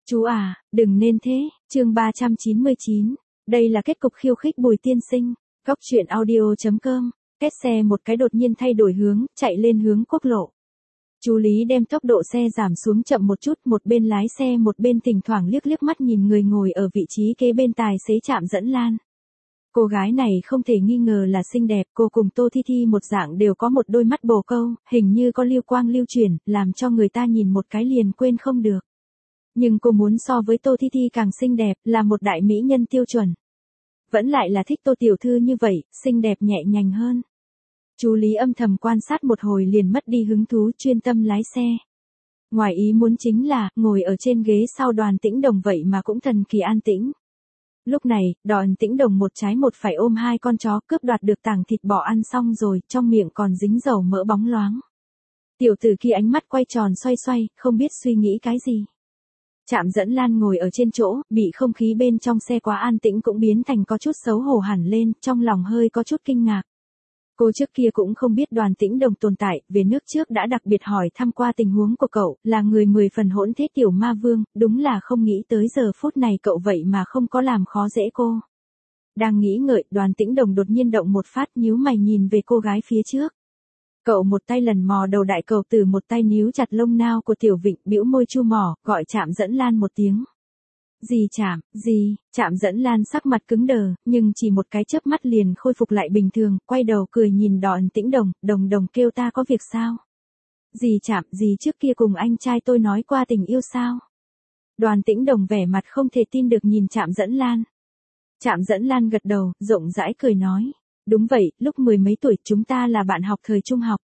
Chú à, đừng nên thế, chương 399. Đây là kết cục khiêu khích Bùi Tiên Sinh. Góc truyện audio.com. Kết xe một cái đột nhiên thay đổi hướng, chạy lên hướng quốc lộ. Chú Lý đem tốc độ xe giảm xuống chậm một chút, một bên lái xe một bên thỉnh thoảng liếc liếc mắt nhìn người ngồi ở vị trí kế bên tài xế Trạm Dẫn Lan. Cô gái này không thể nghi ngờ là xinh đẹp, cô cùng Tô Thi Thi một dạng đều có một đôi mắt bồ câu, hình như có lưu quang lưu chuyển, làm cho người ta nhìn một cái liền quên không được. Nhưng cô muốn so với Tô Thi Thi càng xinh đẹp, là một đại mỹ nhân tiêu chuẩn. Vẫn lại là thích Tô tiểu thư như vậy, xinh đẹp nhẹ nhàng hơn. Chú Lý âm thầm quan sát một hồi liền mất đi hứng thú, chuyên tâm lái xe. Ngoài ý muốn chính là, ngồi ở trên ghế sau Đoàn Tĩnh Đồng vậy mà cũng thần kỳ an tĩnh. Lúc này, Đoàn Tĩnh Đồng một trái một phải ôm hai con chó, cướp đoạt được tảng thịt bò ăn xong rồi, trong miệng còn dính dầu mỡ bóng loáng. Tiểu tử kia ánh mắt quay tròn xoay xoay, không biết suy nghĩ cái gì. Trạm Dẫn Lan ngồi ở trên chỗ, bị không khí bên trong xe quá an tĩnh cũng biến thành có chút xấu hổ hẳn lên, trong lòng hơi có chút kinh ngạc. Cô trước kia cũng không biết Đoàn Tĩnh Đồng tồn tại, về nước trước đã đặc biệt hỏi thăm qua tình huống của cậu, là người 10 phần hỗn thế tiểu ma vương, đúng là không nghĩ tới giờ phút này cậu vậy mà không có làm khó dễ cô. Đang nghĩ ngợi, Đoàn Tĩnh Đồng đột nhiên động một phát, nhíu mày nhìn về cô gái phía trước. Cậu một tay lần mò đầu đại cầu tử, một tay níu chặt lông nao của Tiểu Vịnh, bĩu môi chu mỏ, gọi Trạm Dẫn Lan một tiếng. Gì Trạm, gì? Trạm Dẫn Lan sắc mặt cứng đờ, nhưng chỉ một cái chớp mắt liền khôi phục lại bình thường, quay đầu cười nhìn Đoàn Tĩnh Đồng, Đồng kêu ta có việc sao? Gì Trạm, gì trước kia cùng anh trai tôi nói qua tình yêu sao? Đoàn Tĩnh Đồng vẻ mặt không thể tin được nhìn Trạm Dẫn Lan. Trạm Dẫn Lan gật đầu, rộng rãi cười nói. Đúng vậy, lúc 10 mấy tuổi chúng ta là bạn học thời trung học.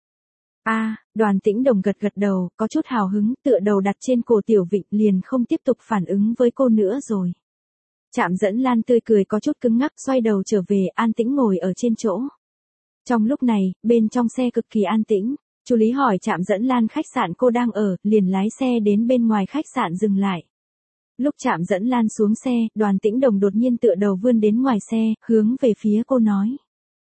Đoàn Tĩnh Đồng gật đầu, có chút hào hứng, tựa đầu đặt trên cổ Tiểu Vịnh liền không tiếp tục phản ứng với cô nữa rồi. Trạm Dẫn Lan tươi cười có chút cứng ngắc, xoay đầu trở về, an tĩnh ngồi ở trên chỗ. Trong lúc này, bên trong xe cực kỳ an tĩnh, chú Lý hỏi Trạm Dẫn Lan khách sạn cô đang ở, liền lái xe đến bên ngoài khách sạn dừng lại. Lúc Trạm Dẫn Lan xuống xe, Đoàn Tĩnh Đồng đột nhiên tựa đầu vươn đến ngoài xe, hướng về phía cô nói.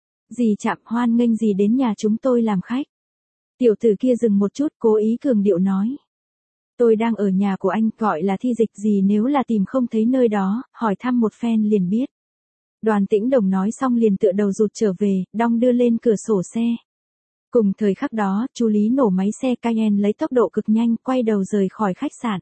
Dì Trạm, hoan nghênh dì đến nhà chúng tôi làm khách. Tiểu tử kia dừng một chút, cố ý cường điệu nói. Tôi đang ở nhà của anh, gọi là Thi Dịch, gì nếu là tìm không thấy nơi đó, hỏi thăm một phen liền biết. Đoàn Tĩnh Đồng nói xong liền tựa đầu rụt trở về, đong đưa lên cửa sổ xe. Cùng thời khắc đó, chú Lý nổ máy xe Cayenne lấy tốc độ cực nhanh, quay đầu rời khỏi khách sạn.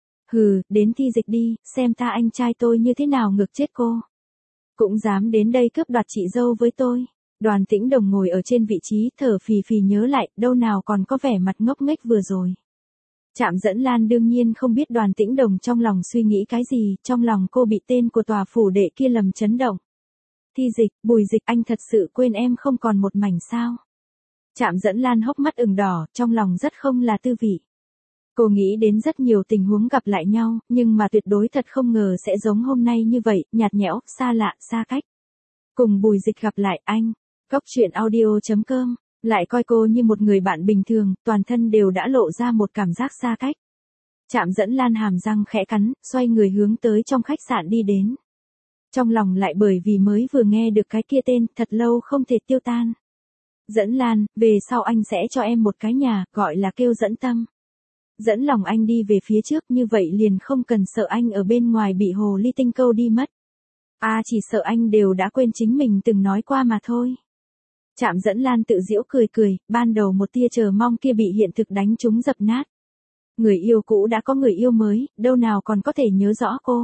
Hừ, đến Thi Dịch đi, xem ta anh trai tôi như thế nào ngược chết cô. Cũng dám đến đây cướp đoạt chị dâu với tôi. Đoàn Tĩnh Đồng ngồi ở trên vị trí, thở phì phì nhớ lại, đâu nào còn có vẻ mặt ngốc nghếch vừa rồi. Trạm Dẫn Lan đương nhiên không biết Đoàn Tĩnh Đồng trong lòng suy nghĩ cái gì, trong lòng cô bị tên của tòa phủ đệ kia lầm chấn động. Thi Dịch, Bùi Dịch, anh thật sự quên em không còn một mảnh sao? Trạm Dẫn Lan hốc mắt ửng đỏ, trong lòng rất không là tư vị. Cô nghĩ đến rất nhiều tình huống gặp lại nhau, nhưng mà tuyệt đối thật không ngờ sẽ giống hôm nay như vậy, nhạt nhẽo, xa lạ, xa cách. Cùng Bùi Dịch gặp lại anh. Góc truyện audio.com, lại coi cô như một người bạn bình thường, toàn thân đều đã lộ ra một cảm giác xa cách. Trạm Dẫn Lan hàm răng khẽ cắn, xoay người hướng tới trong khách sạn đi đến. Trong lòng lại bởi vì mới vừa nghe được cái kia tên, thật lâu không thể tiêu tan. Dẫn Lan, về sau anh sẽ cho em một cái nhà, gọi là kêu dẫn tâm. Dẫn lòng anh đi về phía trước, như vậy liền không cần sợ anh ở bên ngoài bị hồ ly tinh câu đi mất. Chỉ sợ anh đều đã quên chính mình từng nói qua mà thôi. Trạm Dẫn Lan tự giễu cười, ban đầu một tia chờ mong kia bị hiện thực đánh trúng dập nát. Người yêu cũ đã có người yêu mới, đâu nào còn có thể nhớ rõ cô.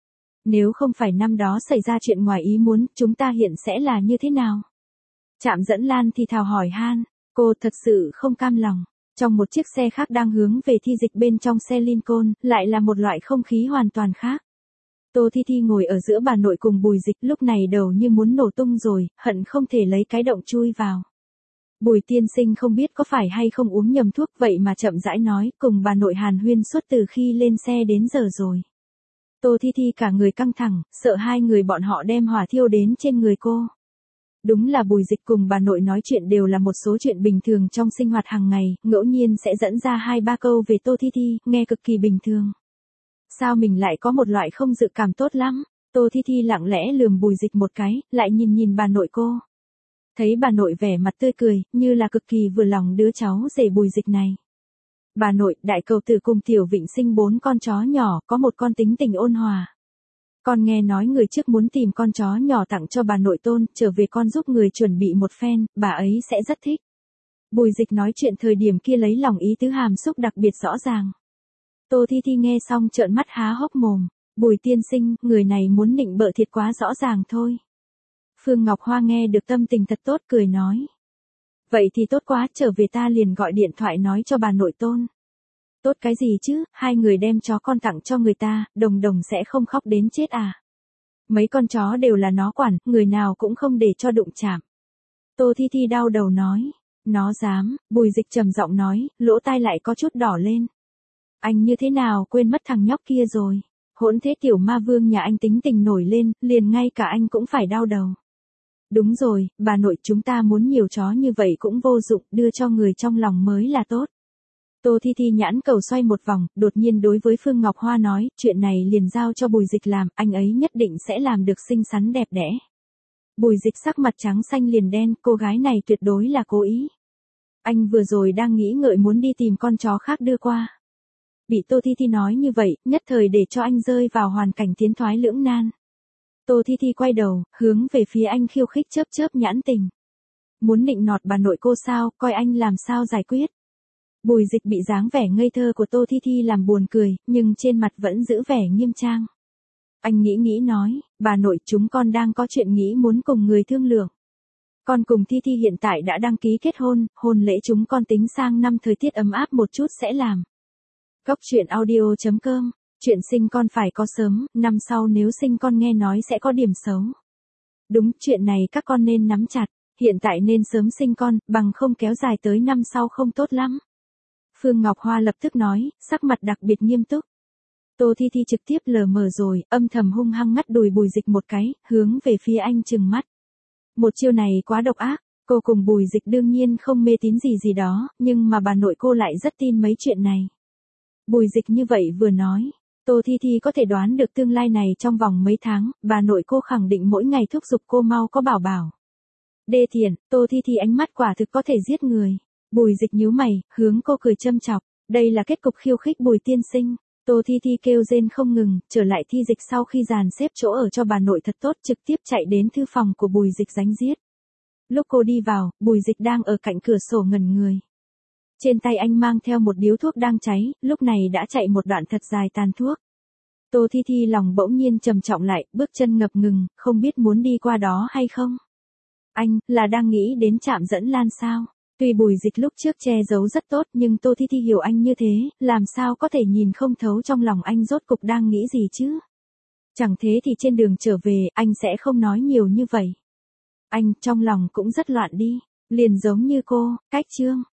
Nếu không phải năm đó xảy ra chuyện ngoài ý muốn, chúng ta hiện sẽ là như thế nào? Trạm Dẫn Lan thì thào hỏi han, cô thật sự không cam lòng. Trong một chiếc xe khác đang hướng về Thi Dịch bên trong xe Lincoln, lại là một loại không khí hoàn toàn khác. Tô Thi Thi ngồi ở giữa bà nội cùng Bùi Dịch, lúc này đầu như muốn nổ tung rồi, hận không thể lấy cái động chui vào. Bùi tiên sinh không biết có phải hay không uống nhầm thuốc vậy mà chậm rãi nói, cùng bà nội hàn huyên suốt từ khi lên xe đến giờ rồi. Tô Thi Thi cả người căng thẳng, sợ hai người bọn họ đem hỏa thiêu đến trên người cô. Đúng là Bùi Dịch cùng bà nội nói chuyện đều là một số chuyện bình thường trong sinh hoạt hàng ngày, ngẫu nhiên sẽ dẫn ra 2-3 câu về Tô Thi Thi, nghe cực kỳ bình thường. Sao mình lại có một loại không dự cảm tốt lắm? Tô Thi Thi lặng lẽ lườm Bùi Dịch một cái, lại nhìn bà nội cô. Thấy bà nội vẻ mặt tươi cười, như là cực kỳ vừa lòng đứa cháu rể Bùi Dịch này. Bà nội, đại cầu tử cùng Tiểu Vịnh sinh 4 con chó nhỏ, có một con tính tình ôn hòa. Con nghe nói người trước muốn tìm con chó nhỏ tặng cho bà nội Tôn, trở về con giúp người chuẩn bị một phen, bà ấy sẽ rất thích. Bùi Dịch nói chuyện thời điểm kia lấy lòng ý tứ hàm xúc đặc biệt rõ ràng. Tô Thi Thi nghe xong trợn mắt há hốc mồm. Bùi tiên sinh, người này muốn nịnh bợ thiệt quá rõ ràng thôi. Phương Ngọc Hoa nghe được tâm tình thật tốt cười nói. Vậy thì tốt quá, trở về ta liền gọi điện thoại nói cho bà nội Tôn. Tốt cái gì chứ, hai người đem chó con tặng cho người ta, đồng đồng sẽ không khóc đến chết à. Mấy con chó đều là nó quản, người nào cũng không để cho đụng chạm. Tô Thi Thi đau đầu nói. Nó dám, Bùi Dịch trầm giọng nói, lỗ tai lại có chút đỏ lên. Anh như thế nào quên mất thằng nhóc kia rồi. Hỗn thế tiểu ma vương nhà anh tính tình nổi lên, liền ngay cả anh cũng phải đau đầu. Đúng rồi, bà nội chúng ta muốn nhiều chó như vậy cũng vô dụng, đưa cho người trong lòng mới là tốt. Tô Thi Thi nhãn cầu xoay một vòng, đột nhiên đối với Phương Ngọc Hoa nói, chuyện này liền giao cho Bùi Dịch làm, anh ấy nhất định sẽ làm được xinh xắn đẹp đẽ. Bùi Dịch sắc mặt trắng xanh liền đen, cô gái này tuyệt đối là cố ý. Anh vừa rồi đang nghĩ ngợi muốn đi tìm con chó khác đưa qua. Bị Tô Thi Thi nói như vậy, nhất thời để cho anh rơi vào hoàn cảnh tiến thoái lưỡng nan. Tô Thi Thi quay đầu, hướng về phía anh khiêu khích chớp chớp nhãn tình. Muốn nịnh nọt bà nội cô sao, coi anh làm sao giải quyết. Bùi Dịch bị dáng vẻ ngây thơ của Tô Thi Thi làm buồn cười, nhưng trên mặt vẫn giữ vẻ nghiêm trang. Anh nghĩ nói, bà nội chúng con đang có chuyện nghĩ muốn cùng người thương lượng. Con cùng Thi Thi hiện tại đã đăng ký kết hôn, hôn lễ chúng con tính sang năm thời tiết ấm áp một chút sẽ làm. Góc truyện audio.com, chuyện sinh con phải có sớm, năm sau nếu sinh con nghe nói sẽ có điểm xấu. Đúng, chuyện này các con nên nắm chặt, hiện tại nên sớm sinh con, bằng không kéo dài tới năm sau không tốt lắm. Phương Ngọc Hoa lập tức nói, sắc mặt đặc biệt nghiêm túc. Tô Thi Thi trực tiếp lờ mờ rồi, âm thầm hung hăng ngắt đùi Bùi Dịch một cái, hướng về phía anh trừng mắt. Một chiêu này quá độc ác, cô cùng Bùi Dịch đương nhiên không mê tín gì đó, nhưng mà bà nội cô lại rất tin mấy chuyện này. Bùi Dịch như vậy vừa nói, Tô Thi Thi có thể đoán được tương lai này trong vòng mấy tháng, bà nội cô khẳng định mỗi ngày thúc giục cô mau có bảo bảo. Đê thiện, Tô Thi Thi ánh mắt quả thực có thể giết người. Bùi Dịch nhíu mày, hướng cô cười châm chọc, đây là kết cục khiêu khích Bùi tiên sinh. Tô Thi Thi kêu rên không ngừng, trở lại Thi Dịch sau khi dàn xếp chỗ ở cho bà nội thật tốt trực tiếp chạy đến thư phòng của Bùi Dịch đánh giết. Lúc cô đi vào, Bùi Dịch đang ở cạnh cửa sổ ngẩn người. Trên tay anh mang theo một điếu thuốc đang cháy, lúc này đã chạy một đoạn thật dài tàn thuốc. Tô Thi Thi lòng bỗng nhiên trầm trọng lại, bước chân ngập ngừng, không biết muốn đi qua đó hay không. Anh, là đang nghĩ đến trạm dẫn lan sao? Tuy Bùi Dịch lúc trước che giấu rất tốt nhưng Tô Thi Thi hiểu anh như thế, làm sao có thể nhìn không thấu trong lòng anh rốt cục đang nghĩ gì chứ? Chẳng thế thì trên đường trở về, anh sẽ không nói nhiều như vậy. Anh, trong lòng cũng rất loạn đi, liền giống như cô, cách chương.